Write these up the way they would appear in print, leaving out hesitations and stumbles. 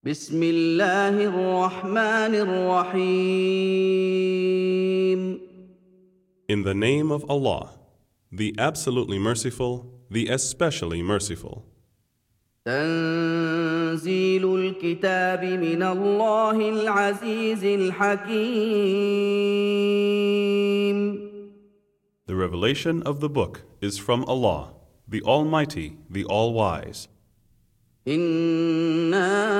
بسم الله الرحمن الرحيم. In the name of Allah, the absolutely merciful, the especially merciful. تنزيل الكتاب من الله العزيز الحكيم. The revelation of the book is from Allah, the Almighty, the All-Wise. إنا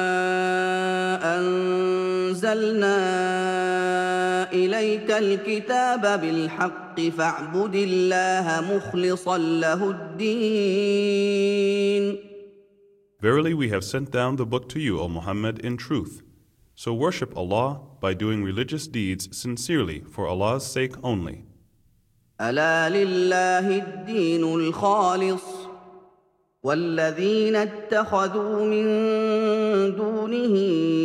أنزلنا إليك الكتاب بالحق فاعبد الله مخلصا له الدين. Verily we have sent down the book to you, O Muhammad, in truth. So worship Allah by doing religious deeds sincerely for Allah's sake only. ألا لله الدين الخالص والذين اتخذوا من دونه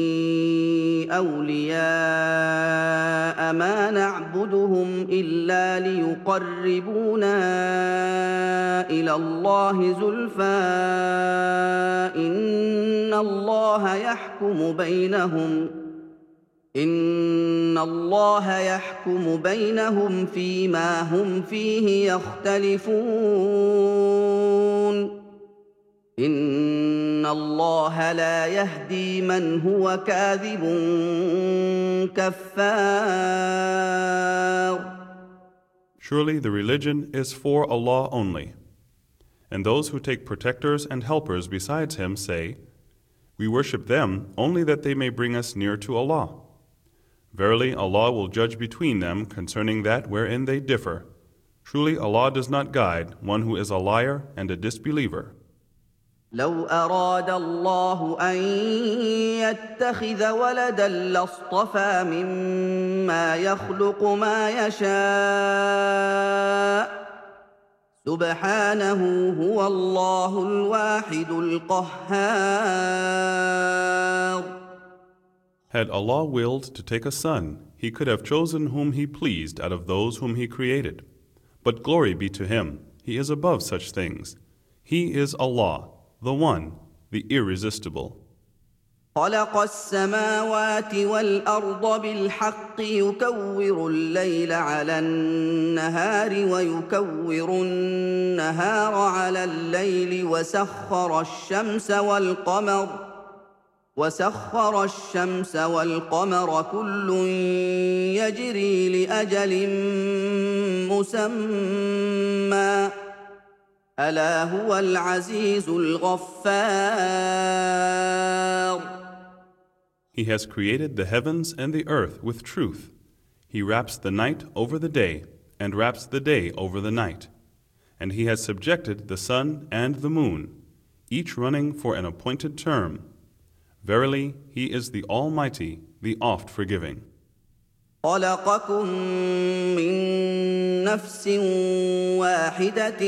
أولياء ما نعبدهم إلا ليقربونا إلى الله زلفى إن الله يحكم بينهم فيما هم فيه يختلفون إن الله لا يهدي من هو كاذب كفار. Surely the religion is for Allah only. And those who take protectors and helpers besides Him say, we worship them only that they may bring us near to Allah. Verily Allah will judge between them concerning that wherein they differ. Truly Allah does not guide one who is a liar and a disbeliever. لو أراد الله أن يتخذ ولدا لاصطفى مما يخلق ما يشاء سبحانه هو الله الواحد القهار. Had Allah willed to take a son, He could have chosen whom He pleased out of those whom He created. But glory be to Him, He is above such things. He is Allah, the One, the Irresistible. خلق السماوات والأرض بالحق يكور الليل على النهار ويكور النهار على الليل وسخر الشمس والقمر كل يجري لأجل مسمى ألا هو العزيز الغفار. He has created the heavens and the earth with truth. He wraps the night over the day and wraps the day over the night. And He has subjected the sun and the moon, each running for an appointed term. Verily, He is the Almighty, the oft-forgiving. خلقكم من نفس واحدة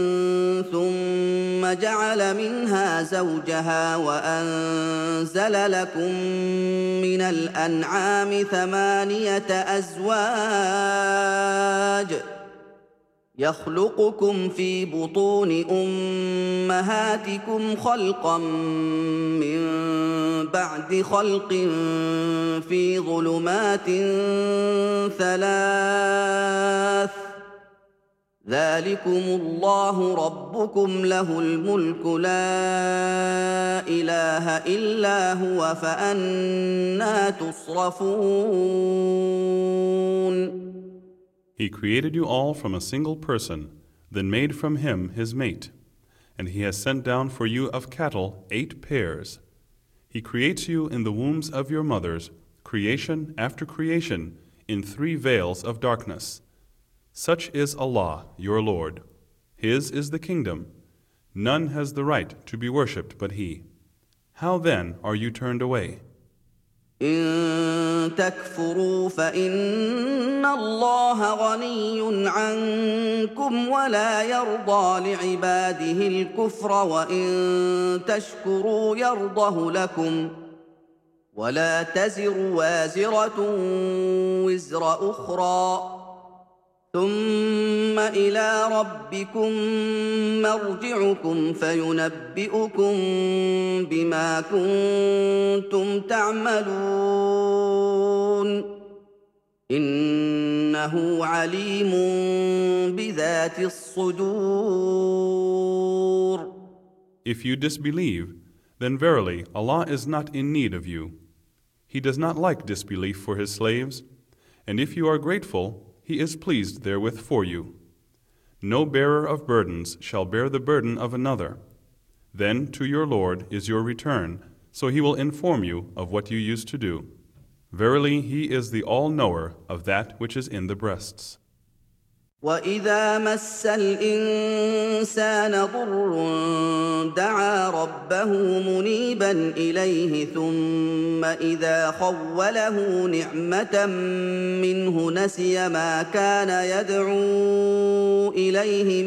ثم جعل منها زوجها وأنزل لكم من الأنعام 8 أزواج يخلقكم في بطون أمهاتكم خلقا من بعد خلق في ظلمات 3 ذلكم الله ربكم له الملك لا إله إلا هو فأنى تصرفون. He created you all from a single person, then made from him his mate. And He has sent down for you of cattle 8 pairs. He creates you in the wombs of your mothers, creation after creation, in 3 veils of darkness. Such is Allah, your Lord. His is the kingdom. None has the right to be worshipped but He. How then are you turned away? إن تكفروا فإن الله غني عنكم ولا يرضى لعباده الكفر وإن تشكروا يرضه لكم ولا تزر وازرة وزر أخرى ثم إلى ربكم مرجعكم فينبئكم بما كنتم تعملون إنه عليم بذات الصدور. If you disbelieve, then verily Allah is not in need of you. He does not like disbelief for His slaves, and if you are grateful, He is pleased therewith for you. No bearer of burdens shall bear the burden of another. Then to your Lord is your return, so He will inform you of what you used to do. Verily, He is the all-knower of that which is in the breasts. وَإِذَا مَسَّ الْإِنسَانَ ضُرٌّ دَعَا رَبَّهُ مُنِيبًا إِلَيْهِ ثُمَّ إِذَا خَوَّلَهُ نِعْمَةً مِّنْهُ نَسِيَ مَا كَانَ يَدْعُو إِلَيْهِ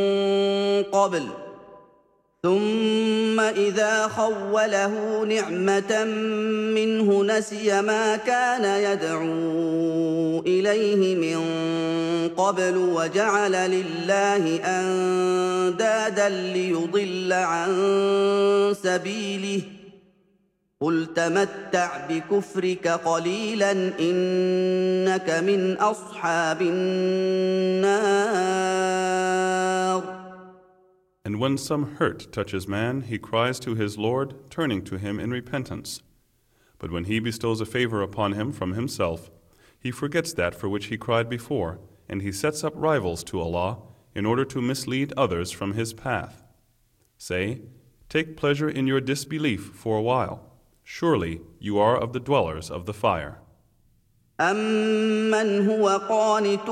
من قبل وجعل لله أندادا ليضل عن سبيله قل تمتع بكفرك قليلا إنك من أصحاب النار. And when some hurt touches man, he cries to his Lord, turning to Him in repentance. But when He bestows a favor upon him from Himself, he forgets that for which he cried before, and he sets up rivals to Allah in order to mislead others from His path. Say, take pleasure in your disbelief for a while. Surely you are of the dwellers of the fire. أَمَّنْ هُوَ قَانِتٌ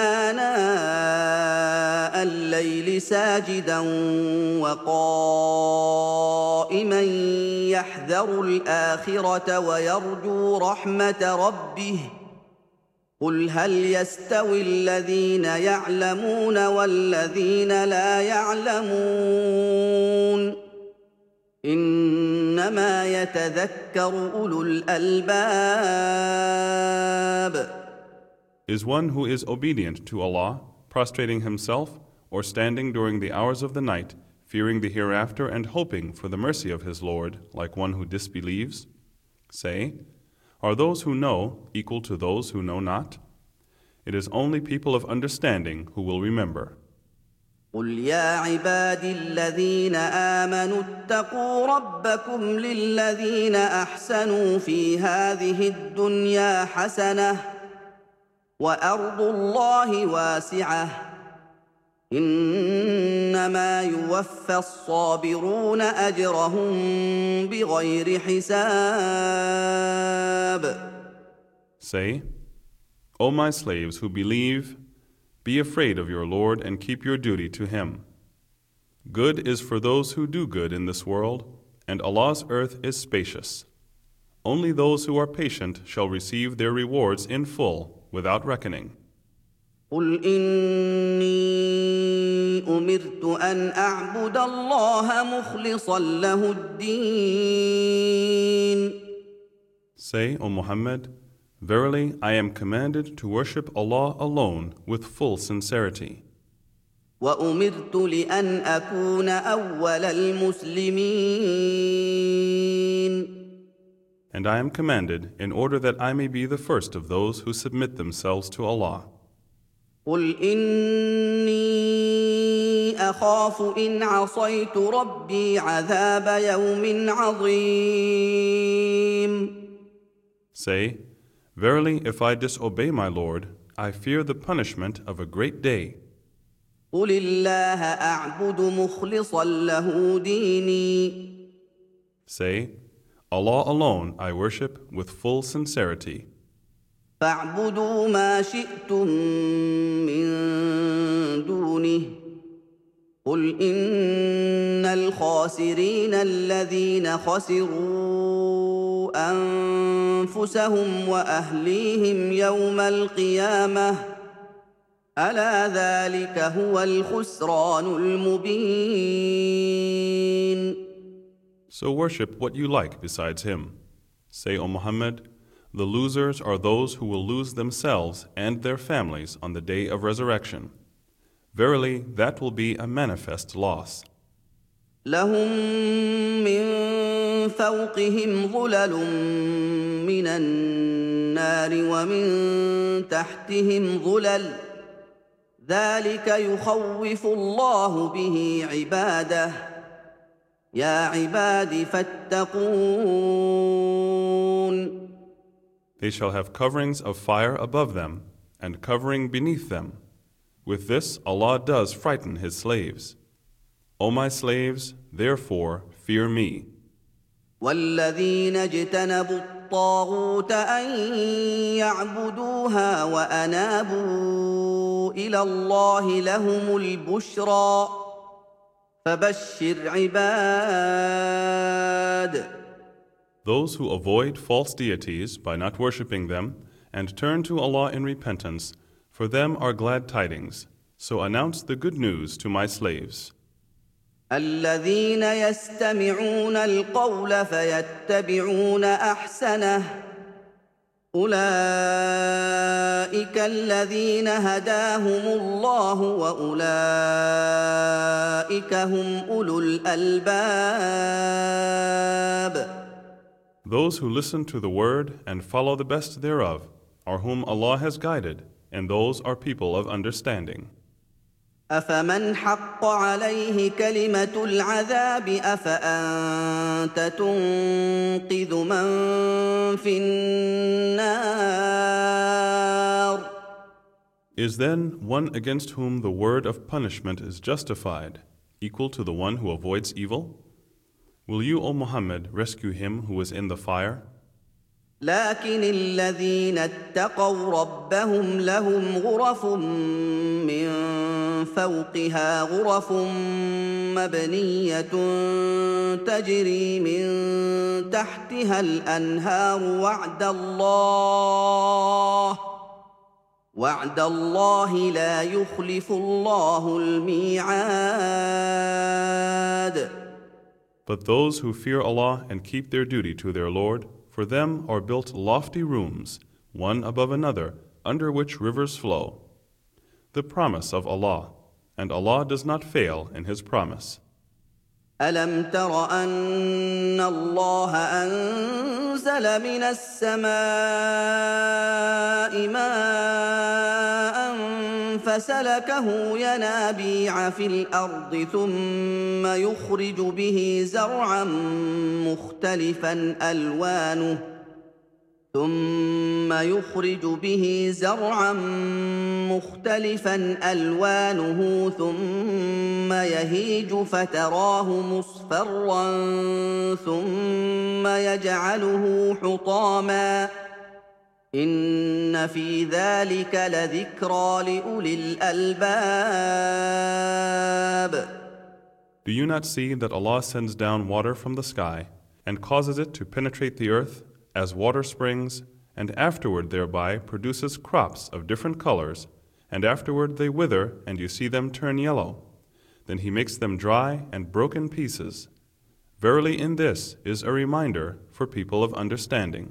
آنَاءَ اللَّيْلِ سَاجِدًا وَقَائِمًا يَحْذَرُ الْآخِرَةَ وَيَرْجُو رَحْمَةَ رَبِّهِ قُلْ هَلْ يَسْتَوِي الَّذِينَ يَعْلَمُونَ وَالَّذِينَ لَا يَعْلَمُونَ إِنَّمَا يَتَذَكَّرُ أُولُو الْأَلْبَابِ. Is one who is obedient to Allah, prostrating himself, or standing during the hours of the night, fearing the hereafter and hoping for the mercy of his Lord, like one who disbelieves? Say, are those who know equal to those who know not? It is only people of understanding who will remember. قُلْ يَا عِبَادِي الَّذِينَ آمَنُوا اتَّقُوا رَبَّكُمْ لِلَّذِينَ أَحْسَنُوا فِي هَٰذِهِ الدُّنْيَا حَسَنَةٌ وَأَرْضُ اللَّهِ وَاسِعَةٌ إِنَّمَا يُوَفَّى الصَّابِرُونَ أَجْرَهُم بِغَيْرِ حِسَابٍ. Say, O my slaves who believe, be afraid of your Lord and keep your duty to Him. Good is for those who do good in this world, and Allah's earth is spacious. Only those who are patient shall receive their rewards in full, without reckoning. قُلْ إِنِّي أُمِرْتُ أَنْ أَعْبُدَ اللَّهَ مُخْلِصًا لَهُ الدِّينَ. Say, O Muhammad, verily, I am commanded to worship Allah alone with full sincerity. وَأُمِرْتُ لِأَنْ أَكُونَ أَوَّلَ الْمُسْلِمِينَ. And I am commanded in order that I may be the first of those who submit themselves to Allah. قُلْ إِنِّي أَخَافُ إِنْ عَصَيْتُ رَبِّي عَذَابَ يَوْمٍ عَظِيمٍ. Say, verily, if I disobey my Lord, I fear the punishment of a great day. قُلِ اللَّهَ أَعْبُدُ مُخْلِصًا لَهُ دِينِي. Say, Allah alone I worship with full sincerity. فَاعْبُدُوا مَا شِئْتُم مِّن دُونِهِ قُلْ إِنَّ الْخَاسِرِينَ الَّذِينَ خَسِرُوا أَنفُسَهُمْ وَأَهْلِيهِمْ يَوْمَ الْقِيَامَةِ أَلَا ذَلِكَ هُوَ الْخُسْرَانُ الْمُبِينُ. So worship what you like besides Him. Say, O Muhammad, The losers are those who will lose themselves and their families on the day of resurrection. Verily, that will be a manifest loss. لهم من فوقهم ظلل من النار ومن تحتهم ظلل ذلك يخوف الله به عباده يا عباد فاتقون. They shall have coverings of fire above them and covering beneath them. With this Allah does frighten His slaves. O my slaves, therefore fear me. والذين اجتنبوا الطاغوت أن يعبدوها وأنابوا إلى الله لهم البشرى فبشر عباد. Those who avoid false deities by not worshipping them and turn to Allah in repentance, for them are glad tidings. So announce the good news to my slaves. الذين يستمعون القول فيتبعون أحسنه أولئك الذين هداهم الله وأولئك هم أولو الألباب. Those who listen to the word and follow the best thereof are whom Allah has guided, and those are people of understanding. أفمن حق عليه كلمة العذاب أفأنت تنقذ من في النار. Is then one against whom the word of punishment is justified equal to the one who avoids evil? Will you, O Muhammad, rescue him who is in the fire? لكن الذين اتقوا ربهم لهم غرف من فوقها غرف مبنية تجري من تحتها الأنهار وعد الله لا يخلف الله الميعاد. But those who fear Allah and keep their duty to their Lord, for them are built lofty rooms, one above another, under which rivers flow. The promise of Allah, and Allah does not fail in His promise. ألم تر أن الله أنزل من السماء ماء فسلكه ينابيع في الأرض ثم يخرج به زرعا مختلفا ألوانه ثم يهيج فتراه مصفرا ثم يجعله حطاما إن في ذلك لذكرى لأولي الألباب. Do you not see that Allah sends down water from the sky and causes it to penetrate the earth as water springs, and afterward thereby produces crops of different colors, and afterward they wither and you see them turn yellow? Then He makes them dry and broken pieces. Verily in this is a reminder for people of understanding.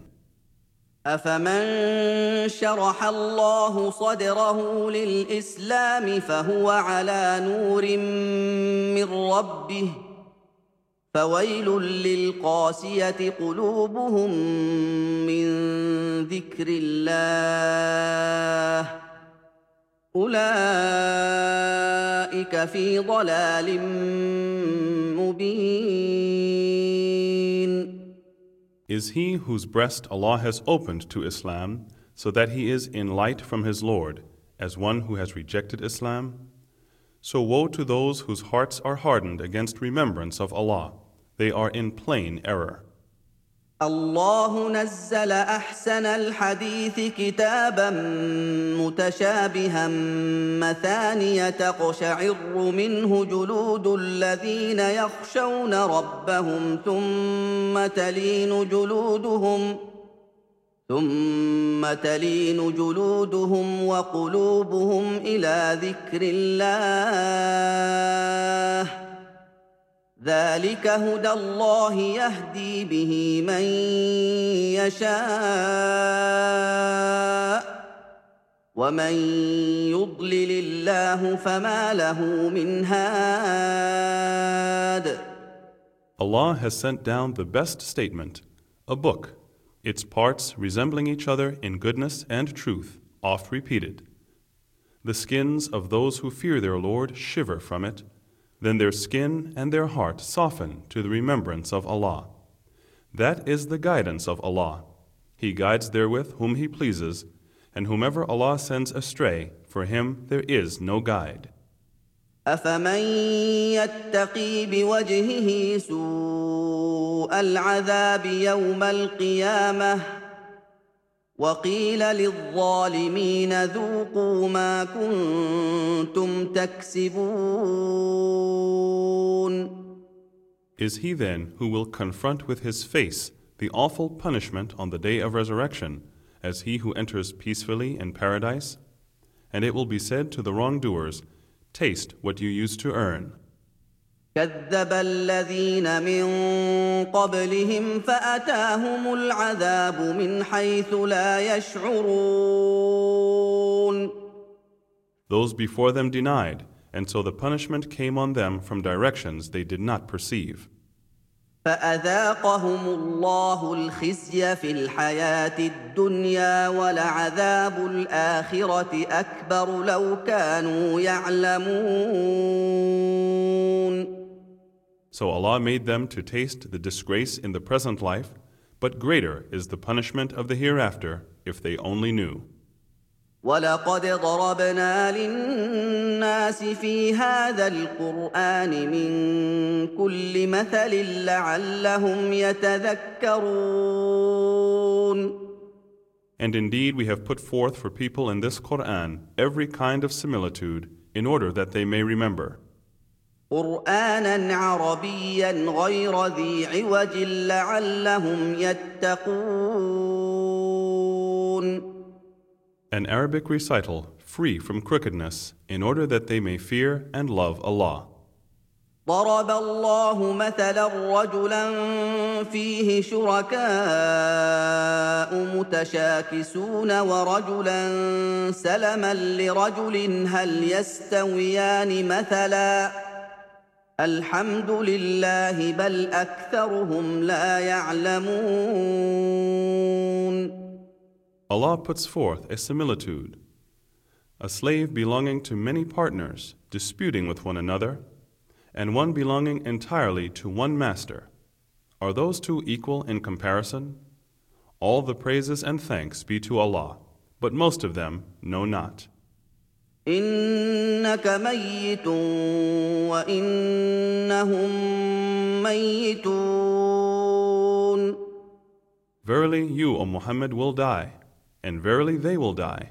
أفمن شرح الله صدره للإسلام فهو على نور من ربه فويل للقاسية قلوبهم من ذكر الله أولئك في ضلال مبين. Is he whose breast Allah has opened to Islam, so that he is in light from his Lord, as one who has rejected Islam? So woe to those whose hearts are hardened against remembrance of Allah. They are in plain error. الله نزل أحسن الحديث كتابا متشابها مثانية تقشعر منه جلود الذين يخشون ربهم ثم تلين جلودهم وقلوبهم إلى ذكر الله ذلك هدى الله يهدي به من يشاء ومن يضلل الله فما له من هاد. Allah has sent down the best statement, a book, its parts resembling each other in goodness and truth, oft repeated. The skins of those who fear their Lord shiver from it, then their skin and their heart soften to the remembrance of Allah. That is the guidance of Allah. He guides therewith whom He pleases, and whomever Allah sends astray, for him there is no guide. أفمن يتقي بوجهه سوء العذاب يوم القيامة وقيل للظالمين ذوقوا ما كنتم تكسبون. Is he then who will confront with his face the awful punishment on the day of resurrection as he who enters peacefully in paradise? And it will be said to the wrongdoers, taste what you used to earn. كذب الذين من قبلهم فأتاهم العذاب من حيث لا يشعرون. Those before them denied, and so the punishment came on them from directions they did not perceive. فأذاقهم الله الخزي في الحياة الدنيا ولعذاب الآخرة أكبر لو كانوا يعلمون. So Allah made them to taste the disgrace in the present life, but greater is the punishment of the hereafter if they only knew. وَلَقَدْ ضَرَبْنَا لِلنَّاسِ فِي هَذَا الْقُرْآنِ مِنْ كُلِّ مَثَلٍ لَعَلَّهُمْ يَتَذَكَّرُونَ. And indeed we have put forth for people in this Qur'an every kind of similitude in order that they may remember. قُرْآنًا عَرَبِيًّا غَيْرَ ذِي عِوَجٍ لَعَلَّهُمْ يَتَّقُونَ. An Arabic recital free from crookedness in order that they may fear and love Allah. ضرب الله مثلا رجلا فيه شركاء متشاكسون ورجلا سلما لرجل هل يستويان مثلا الحمد لله بل أكثرهم لا يعلمون. Allah puts forth a similitude. A slave belonging to many partners, disputing with one another, and one belonging entirely to one master. Are those two equal in comparison? All the praises and thanks be to Allah, but most of them know not. إنك ميت وإنهم ميتون. Verily you, O Muhammad, will die, and verily they will die.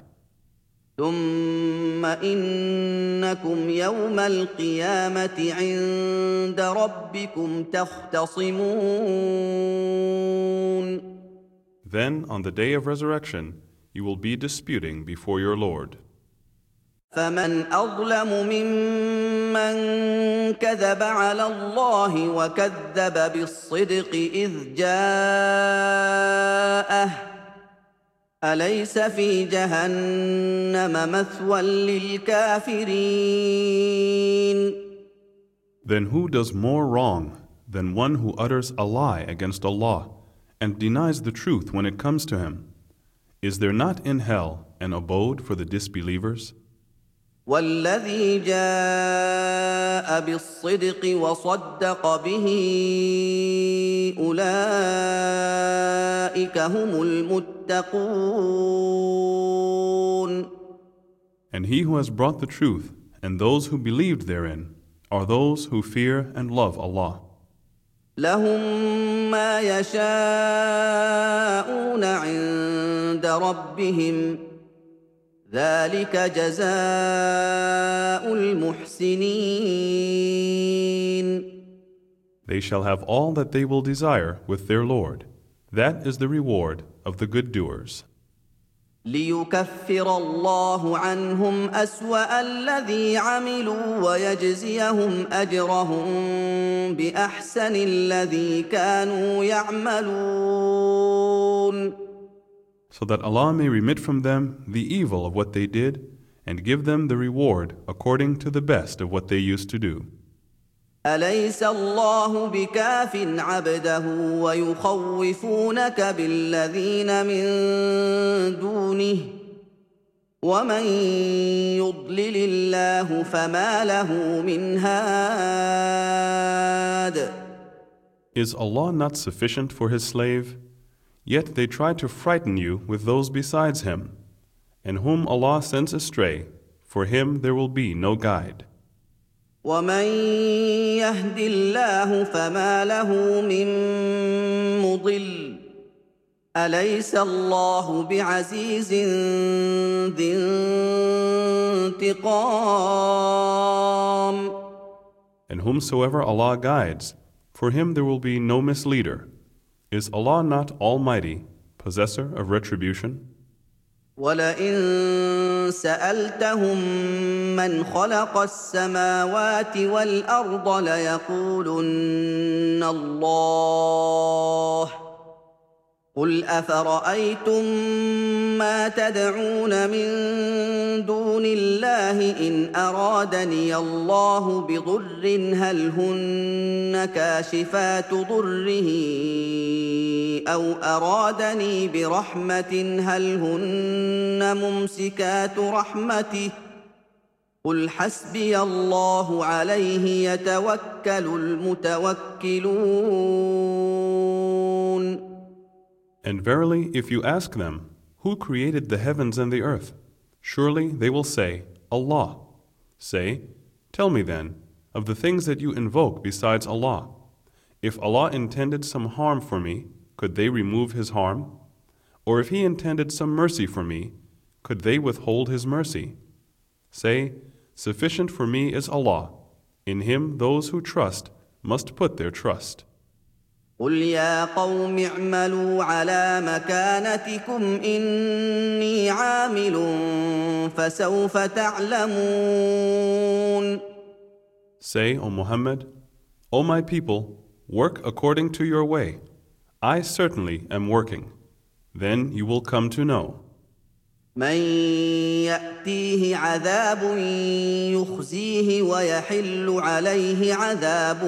ثم إنكم يوم القيامة عند ربكم تختصمون. Then on the day of resurrection you will be disputing before your Lord. فمن أظلم ممن كذب على الله وكذب بالصدق إذ جاءه أليس في جهنم مثوى للكافرين. Then who does more wrong than one who utters a lie against Allah and denies the truth when it comes to him? Is there not in hell an abode for the disbelievers? والذي جاء بالصدق وصدق به أولئك هم المتقون. And he who has brought the truth and those who believed therein are those who fear and love Allah. لهم ما يشاءون عند ربهم ذلك جزاء المحسنين. They shall have all that they will desire with their Lord. That is the reward of the good doers. ليكفر الله عنهم أسوأ الذي عملوا ويجزيهم أجرهم بأحسن الذي كانوا يعملون. so that Allah may remit from them the evil of what they did and give them the reward according to the best of what they used to do. أليس الله بكاف عبده ويخوفونك بالذين من دونه ومن يضلل الله فما له من هاد. Is Allah not sufficient for His slave? Yet they try to frighten you with those besides Him, and whom Allah sends astray, for him there will be no guide. ومن يهد الله فما له من مضل أليس الله بعزيز ذي انتقام. And whomsoever Allah guides, for him there will be no misleader. Is Allah not Almighty, possessor of retribution? ولئن سألتهم من خلق السماوات والأرض ليقولن الله قل أفرأيتم ما تدعون من دون الله إن أرادني الله بضر هل هن كاشفات ضره أو أرادني برحمة هل هن ممسكات رحمته قل حسبي الله عليه يتوكل المتوكلون. And verily, if you ask them, who created the heavens and the earth? Surely they will say, Allah. Say, tell me then, of the things that you invoke besides Allah. If Allah intended some harm for me, could they remove His harm? Or if He intended some mercy for me, could they withhold His mercy? Say, sufficient for me is Allah. In Him those who trust must put their trust. قل يا قوم اعملوا على مكانتكم إني عامل فسوف تعلمون. Say, O Muhammad, O my people, work according to your way. I certainly am working. Then you will come to know. من يأتيه عذاب يخزيه ويحل عليه عذاب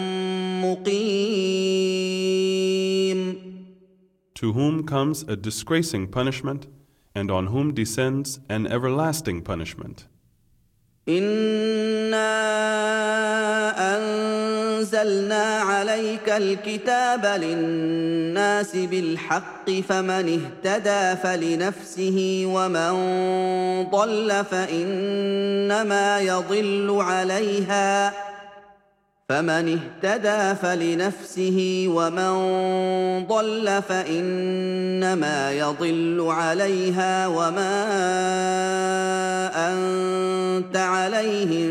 مقيم. To whom comes a disgracing punishment, and on whom descends an everlasting punishment. إنا أنزلنا عليك الكتاب للناس بالحق فمن اهتدى فلنفسه ومن ضل فإنما يضل عليها فمن اهتدى فلنفسه ومن ضل فإنما يضل عليها وما أنت عليهم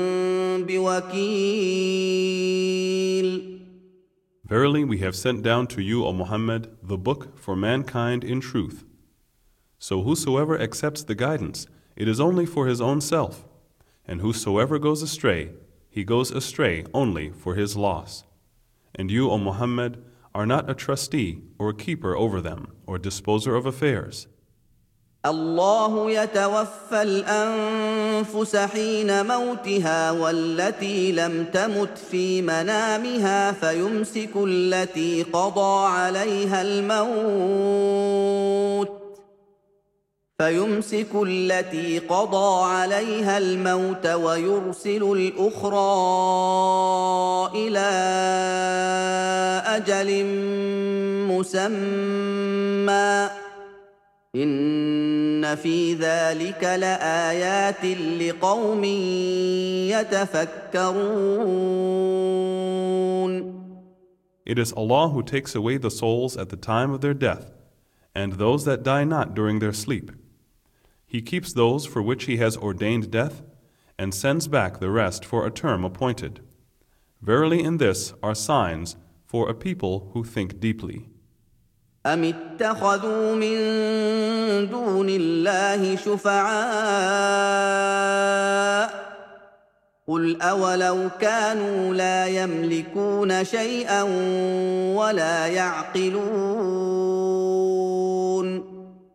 بوكيل. Verily, we have sent down to you, O Muhammad, the book for mankind in truth. So whosoever accepts the guidance, it is only for his own self, and whosoever goes astray, he goes astray only for his loss. And you, O Muhammad, are not a trustee or keeper over them or disposer of affairs. الله يتوفى الأنفس حين موتها والتي لم تمت في منامها فيمسك التي قضى عليها الموت ويرسل الأخرى إلى أجل مسمى إن في ذلك لآيات لقوم يتفكرون. It is Allah who takes away the souls at the time of their death, and those that die not during their sleep. He keeps those for which He has ordained death, and sends back the rest for a term appointed. Verily in this are signs for a people who think deeply. أم اتخذوا من دون الله شفعاء قل أولو كانوا لا يملكون شيئا ولا يعقلون.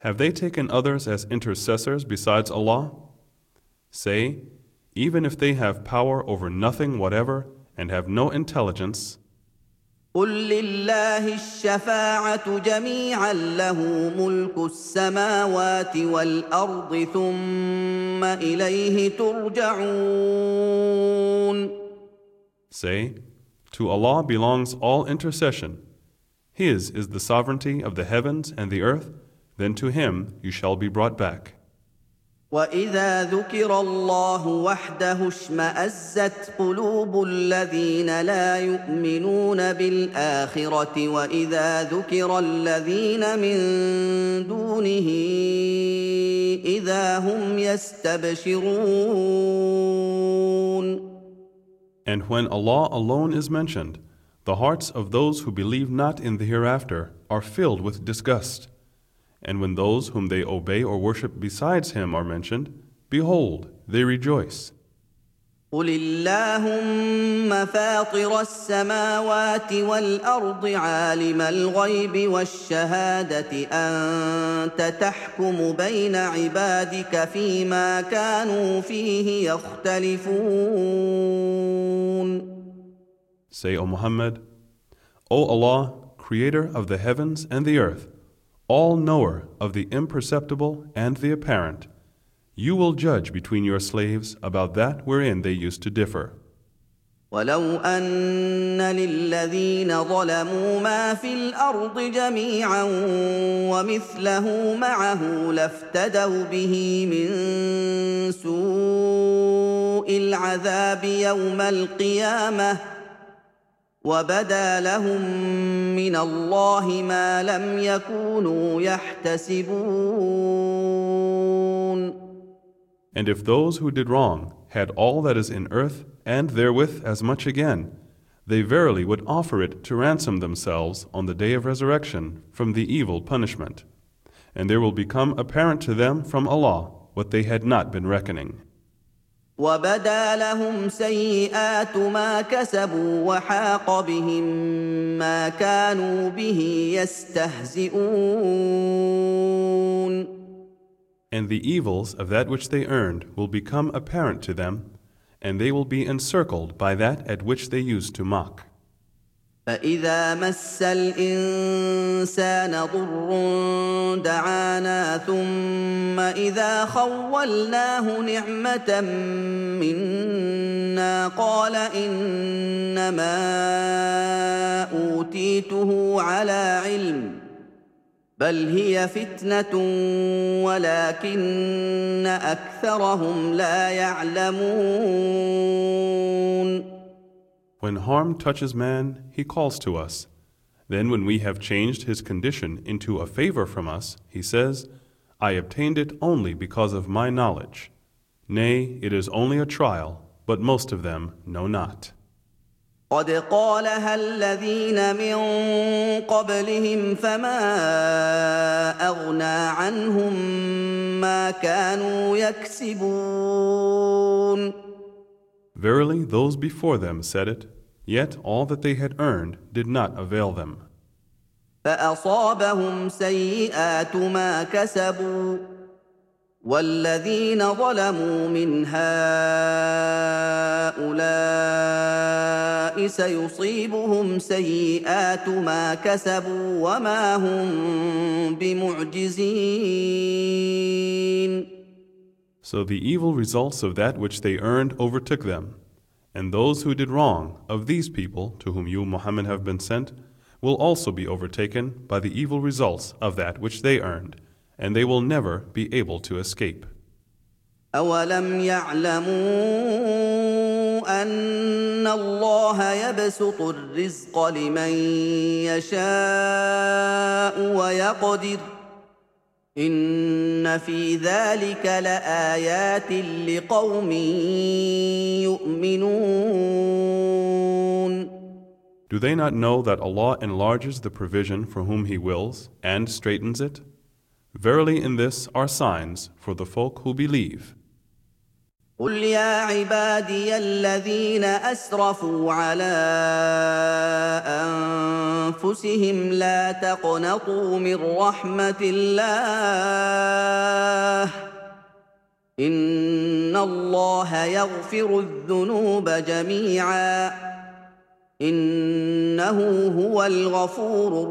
Have they taken others as intercessors besides Allah? Say, even if they have power over nothing whatever and have no intelligence, قل لله الشفاعة جميعا له ملك السماوات والأرض ثم إليه ترجعون. say, to Allah belongs all intercession. His is the sovereignty of the heavens and the earth, then to Him you shall be brought back. وَإِذَا ذُكِرَ اللَّهُ وَحْدَهُ اشْمَأَزَّتْ قُلُوبُ الَّذِينَ لَا يُؤْمِنُونَ بِالْآخِرَةِ وَإِذَا ذُكِرَ الَّذِينَ مِن دُونِهِ إِذَا هُمْ يَسْتَبْشِرُونَ. And when Allah alone is mentioned, the hearts of those who believe not in the hereafter are filled with disgust. And when those whom they obey or worship besides Him are mentioned, behold, they rejoice. قُلِ اللَّهُمَّ فَاطِرَ السَّمَاوَاتِ وَالْأَرْضِ عَالِمَ الْغَيْبِ وَالشَّهَادَةِ أَنتَ تَحْكُمُ بَيْنَ عِبَادِكَ فِيمَا كَانُوا فِيهِ يَخْتَلِفُونَ. Say, O Muhammad, O Allah, Creator of the heavens and the earth, all-knower of the imperceptible and the apparent, you will judge between your slaves about that wherein they used to differ. وَلَوْ أَنَّ لِلَّذِينَ ظَلَمُوا مَا فِي الْأَرْضِ جَمِيعًا وَمِثْلَهُ مَعَهُ لَافْتَدَوْا بِهِ مِن سُوءِ الْعَذَابِ يَوْمَ الْقِيَامَةِ وَبَدَا لَهُم مِّنَ اللَّهِ مَا لَمْ يَكُونُوا يَحْتَسِبُونَ. And if those who did wrong had all that is in earth and therewith as much again, they verily would offer it to ransom themselves on the day of resurrection from the evil punishment. And there will become apparent to them from Allah what they had not been reckoning. وَبَدَا لَهُمْ سَيِّئَاتُ مَا كَسَبُوا وَحَاقَ بِهِم مَّا كَانُوا بِهِ يَسْتَهْزِئُونَ. And the evils of that which they earned will become apparent to them, and they will be encircled by that at which they used to mock. فَإِذَا مَسَّ الْإِنسَانَ ضُرٌّ دَعَانَا ثُمَّ إِذَا خَوَّلْنَاهُ نِعْمَةً مِنَّا قَالَ إِنَّمَا أُوتِيتُهُ عَلَىٰ عِلْمٍ بَلْ هِيَ فِتْنَةٌ وَلَٰكِنَّ أَكْثَرَهُمْ لَا يَعْلَمُونَ. When harm touches man, he calls to us. Then when we have changed his condition into a favor from us, he says, I obtained it only because of my knowledge. Nay, it is only a trial, but most of them know not. قَدْ قَالَهَا الَّذِينَ مِن قَبْلِهِمْ فَمَا أَغْنَىٰ عَنْهُم مَّا كَانُوا يَكْسِبُونَ. Verily, those before them said it, yet all that they had earned did not avail them. فَأَصَابَهُمْ سَيِّئَاتُ مَا كَسَبُوا وَالَّذِينَ ظَلَمُوا مِنْ هَٰؤُلَاءِ سَيُصِيبُهُمْ سَيِّئَاتُ مَا كَسَبُوا وَمَا هُم بِمُعْجِزِينَ. So the evil results of that which they earned overtook them, and those who did wrong of these people to whom you, Muhammad, have been sent, will also be overtaken by the evil results of that which they earned, and they will never be able to escape. أَوَلَمْ يَعْلَمُوا أَنَّ اللَّهَ يَبْسُطُ الرِّزْقَ لِمَن يَشَاءُ وَيَقْدِرُ إِنَّ فِي ذَلِكَ لَآيَاتٍ لِقَوْمٍ يُؤْمِنُونَ. Do they not know that Allah enlarges the provision for whom He wills and straightens it? Verily in this are signs for the folk who believe. قل يا عبادي الذين أسرفوا على أنفسهم لا تقنطوا من رحمة الله إن الله يغفر الذنوب جميعا إنه هو الغفور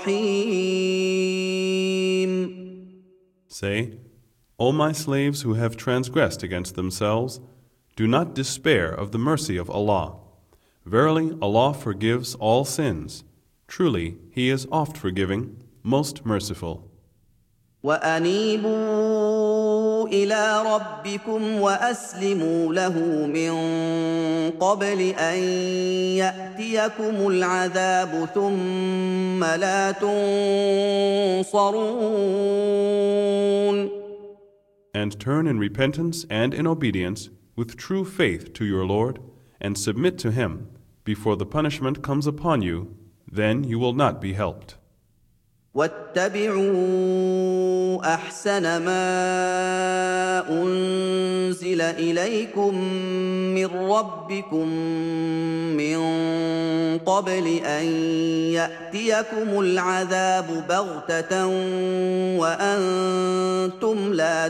الرحيم. Say, O my slaves who have transgressed against themselves, do not despair of the mercy of Allah. Verily, Allah forgives all sins. Truly, He is oft forgiving, most merciful. وأنيبوا إلى ربكم وأسلموا له من قبل أن يأتيكم العذاب ثم لا تنصرون. And turn in repentance and in obedience with true faith to your Lord, and submit to Him before the punishment comes upon you, then you will not be helped. واتبعوا أحسن ما أنزل إليكم من ربكم من قبل أن يأتيكم العذاب بغتة وأنتم لا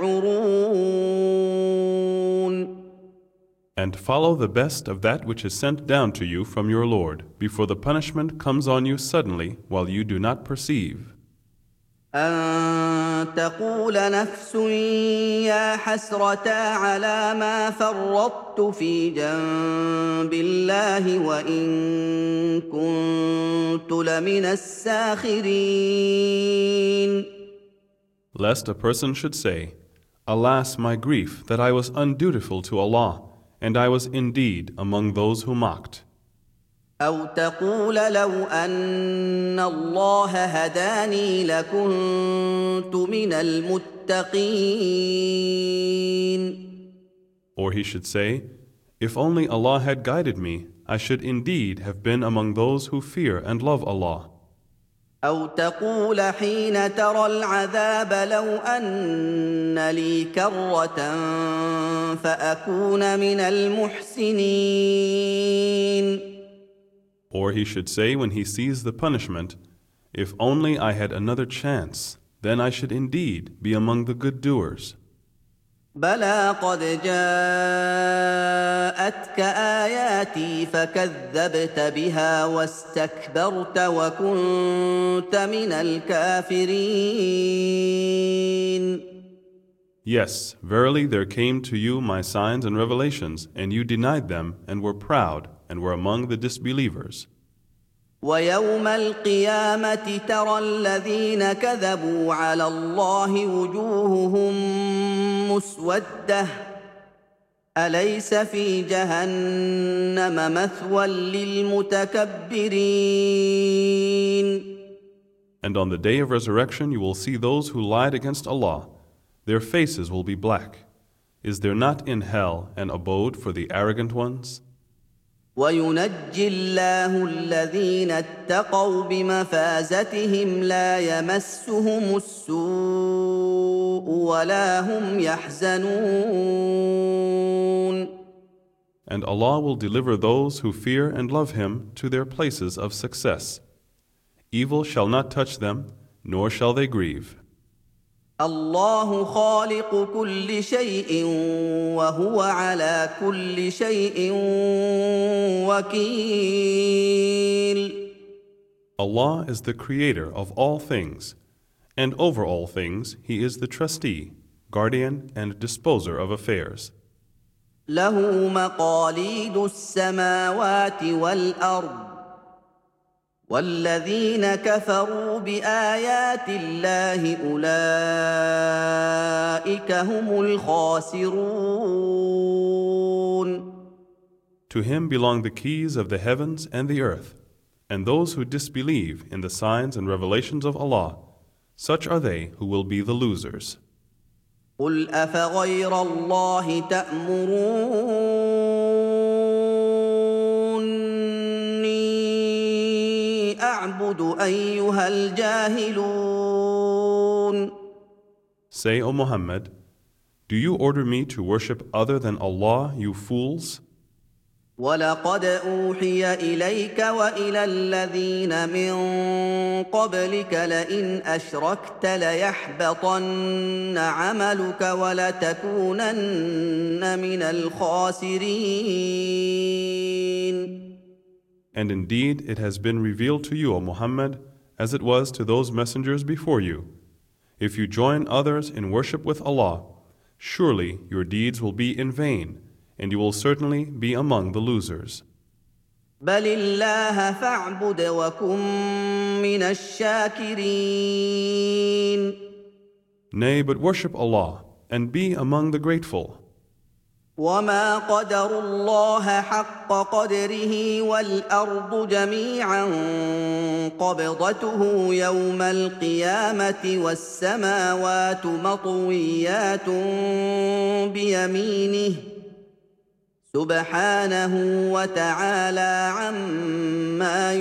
تشعرون. And follow the best of that which is sent down to you from your Lord, before the punishment comes on you suddenly while you do not perceive. أن تقول نفس يا حسرتا على ما فرطت في جنب الله وإن كنت لمن الساخرين. Lest a person should say, Alas, my grief, that I was undutiful to Allah, and I was indeed among those who mocked. أو تقول لو أن الله هداني لكنت من المتقين. Or he should say, If only Allah had guided me, I should indeed have been among those who fear and love Allah. أو تقول حين ترى العذاب لو أن لي كرة فأكون من المحسنين. Or he should say when he sees the punishment, If only I had another chance, then I should indeed be among the good doers. بلى قد جاءتك آياتي فكذبت بها واستكبرت وكنت من الكافرين. Yes, verily there came to you my signs and revelations, and you denied them and were proud and were among the disbelievers. ويوم القيامة ترى الذين كذبوا على الله وجوههم مسودة أليس في جهنم مثوى للمتكبرين. And on the day of resurrection you will see those who lied against Allah. Their faces will be black. Is there not in hell an abode for the arrogant ones? وينجي الله الذين اتقوا بمفازتهم لا يمسهم السوء ولا هم يحزنون. And Allah will deliver those who fear and love Him to their places of success. Evil shall not touch them, nor shall they grieve. الله خالق كل شيء وهو على كل شيء وكيل. Allah is the creator of all things, and over all things He is the trustee, guardian, and disposer of affairs. له مقاليد السماوات والأرض والذين كفروا بآيات الله أولئك هم الخاسرون. To Him belong the keys of the heavens and the earth, and those who disbelieve in the signs and revelations of Allah, such are they who will be the losers. قل أفغير الله تأمروني أعبد أيها الجاهلون. Say, O Muhammad, Do you order me to worship other than Allah, you fools? ولقد أوحي إليك وإلى الذين من قبلك لئن أشركت ليحبطن عملك ولتكونن من الخاسرين. And indeed it has been revealed to you, O Muhammad, as it was to those messengers before you. If you join others in worship with Allah, surely your deeds will be in vain, and you will certainly be among the losers. بل الله فاعبد وكن من الشاكرين. Nay, but worship Allah, and be among the grateful. وما قدروا الله حق قدره والأرض جميعا قبضته يوم القيامة والسماوات مطويات بيمينه سبحانه وتعالى عما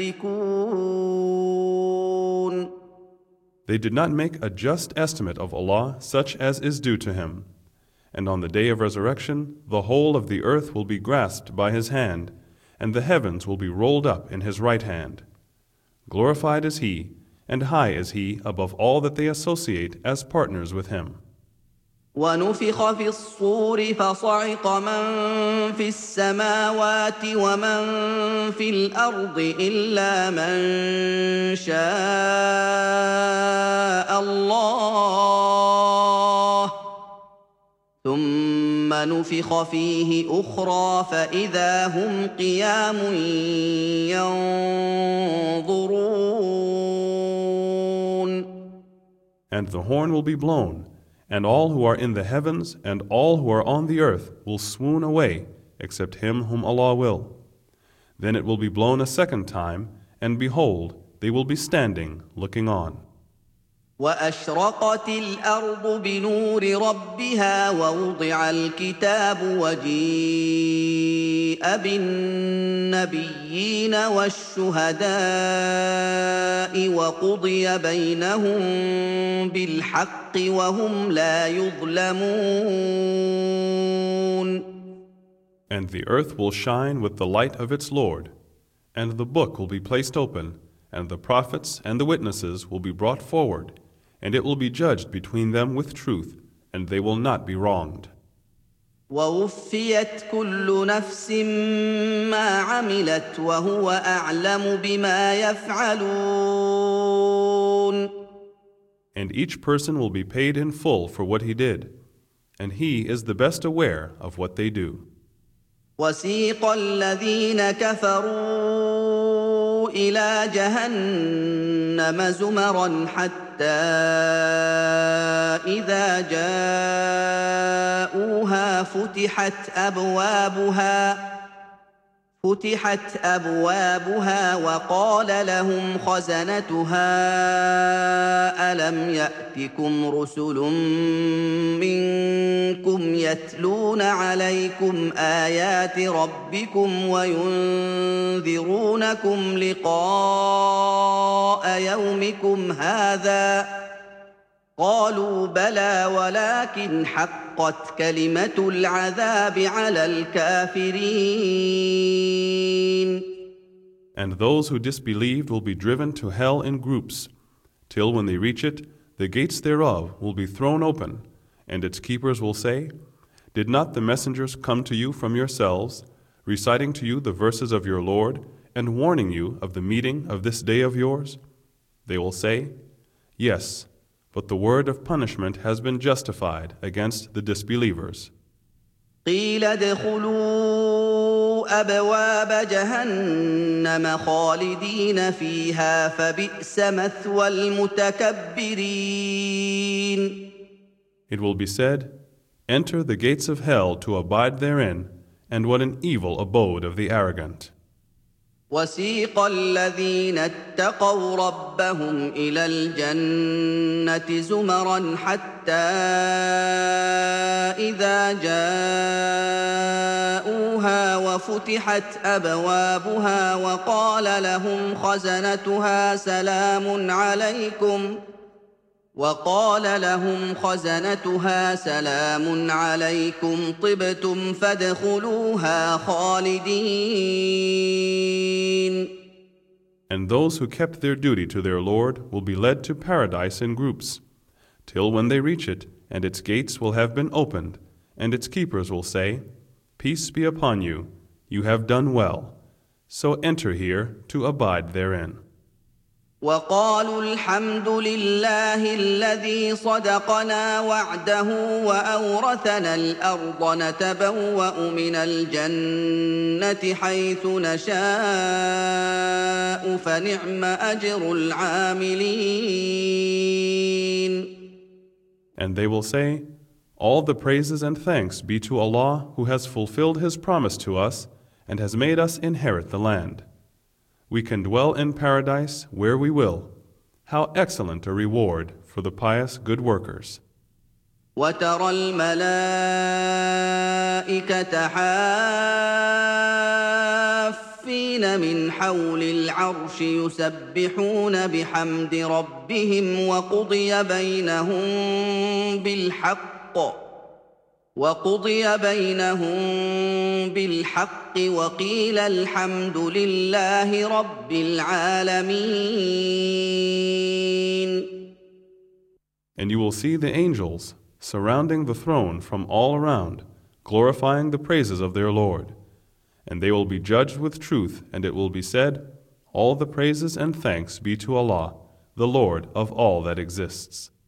يشركون. They did not make a just estimate of Allah such as is due to Him. And on the day of resurrection, the whole of the earth will be grasped by His hand, and the heavens will be rolled up in His right hand. Glorified is He, and high is He above all that they associate as partners with Him. ونفخ في الصور فصعق من في السماوات ومن في الأرض إلا من شاء الله ثم نفخ فيه أخرى فإذا هم قيام ينظرون. And the horn will be blown, and all who are in the heavens and all who are on the earth will swoon away, except him whom Allah will. Then it will be blown a second time, and behold, they will be standing, looking on. وأشرقت الأرض بنور ربها ووضع الكتاب وجيء بالنبيين والشهداء وقضي بينهم بالحق وهم لا يظلمون. And the earth will shine with the light of its Lord, and the book will be placed open, and the prophets and the witnesses will be brought forward, and it will be judged between them with truth, and they will not be wronged. ووفيت كل نفس ما عملت وهو أعلم بما يفعلون. And each person will be paid in full for what he did, and he is the best aware of what they do. وسيق الذين كفروا إلى جهنم زمرا حتى إذا جاءوها فتحت أبوابها وقال لهم خزنتها ألم يأتكم رسل منكم يتلون عليكم آيات ربكم وينذرونكم لقاء يومكم هذا قالوا بلى ولكن حقت كلمة العذاب على الكافرين. And those who disbelieved will be driven to hell in groups, till when they reach it, the gates thereof will be thrown open, and its keepers will say, Did not the messengers come to you from yourselves, reciting to you the verses of your Lord, and warning you of the meeting of this day of yours? They will say, Yes, but the word of punishment has been justified against the disbelievers. قيل ادخلوا أبواب جهنم خالدين فيها فبئس مثوى المتكبرين. It will be said, Enter the gates of hell to abide therein, and what an evil abode of the arrogant. وسيق الذين اتقوا ربهم إلى الجنة زمرا حتى إذا جاءوها وفتحت أبوابها وقال لهم خزنتها سلام عليكم وقال لهم خزنتها سلام عليكم طبتم فادخلوها خالدين. And those who kept their duty to their Lord will be led to paradise in groups, till when they reach it, and its gates will have been opened, and its keepers will say, Peace be upon you, you have done well, so enter here to abide therein. وقالوا الحمد لله الذي صدقنا وعده وأورثنا الأرض نتبوأ من الجنة حيث نشاء فنعم أجر العاملين. And they will say, All the praises and thanks be to Allah who has fulfilled His promise to us and has made us inherit the land. We can dwell in paradise where we will. How excellent a reward for the pious good workers. وترى الملائكة حافين من حول العرش يسبحون بحمد ربهم وقضي بينهم بالحق وقيل الحمد لله رب العالمين. And you will see the angels surrounding the throne from all around, glorifying the praises of their Lord. And they will be judged with truth, and it will be said, All the praises and thanks be to Allah, the Lord of all that exists.